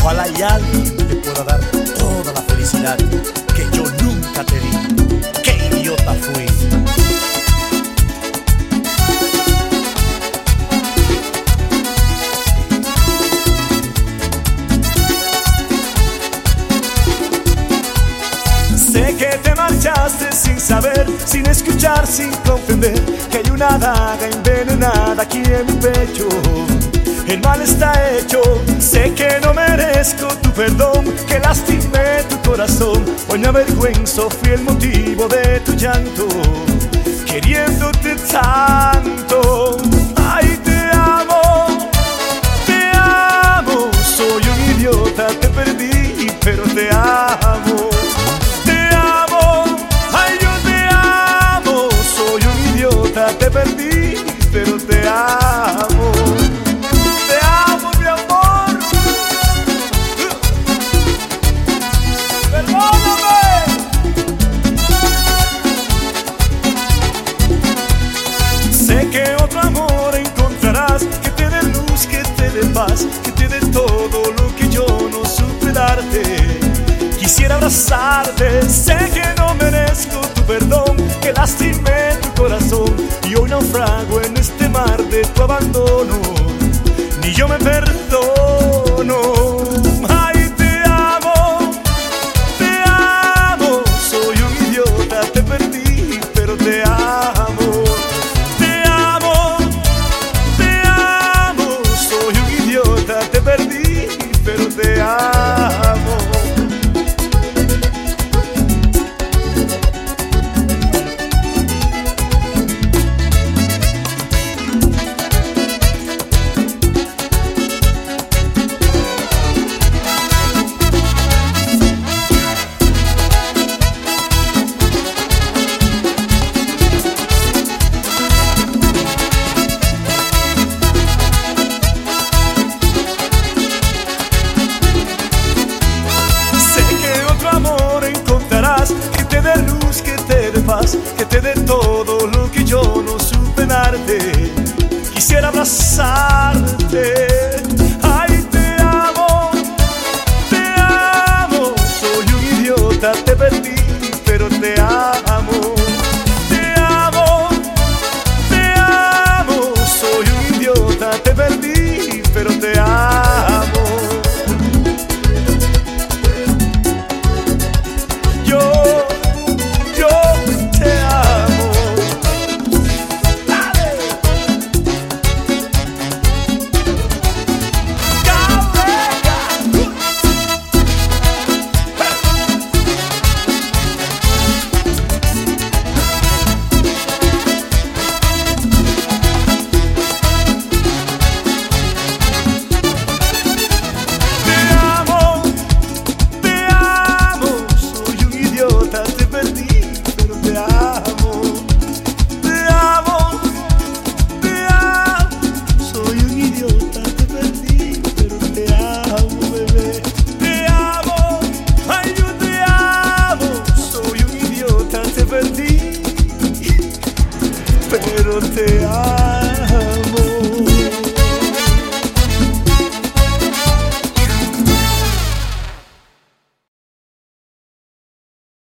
Ojalá y alguien te pueda dar toda la felicidad que yo nunca te di. ¡Qué idiota fui! Sé que te marchaste sin saber, sin escuchar, sin comprender que hay una daga envenenada aquí en mi pecho. El mal está hecho, sé que no merezco tu perdón, que lastimé tu corazón. Hoy me avergüenzo, fui el motivo de tu llanto, queriéndote tanto. Ay, te amo, soy un idiota, te perdí, pero te amo. Te perdí, pero te amo. Te amo, mi amor. Perdóname. Sé que otro amor encontrarás, que te dé luz, que te dé paz, que te dé todo lo que yo no supe darte. Quisiera abrazarte, sé que no merezco tu perdón, que lastimé tu corazón y hoy naufrago en este mar de tu abandono. Ni yo me perdono. Ay, te amo, soy un idiota, te perdí, pero te amo. Te amo, soy un idiota, te perdí, pero te amo. Que te dé luz, que te dé paz, que te dé todo lo que yo no supe darte. Quisiera abrazarte. Ay, te amo, soy un idiota, te perdí, pero te amo. Te amo, soy un idiota, te perdí, pero te amo. Pero te amo.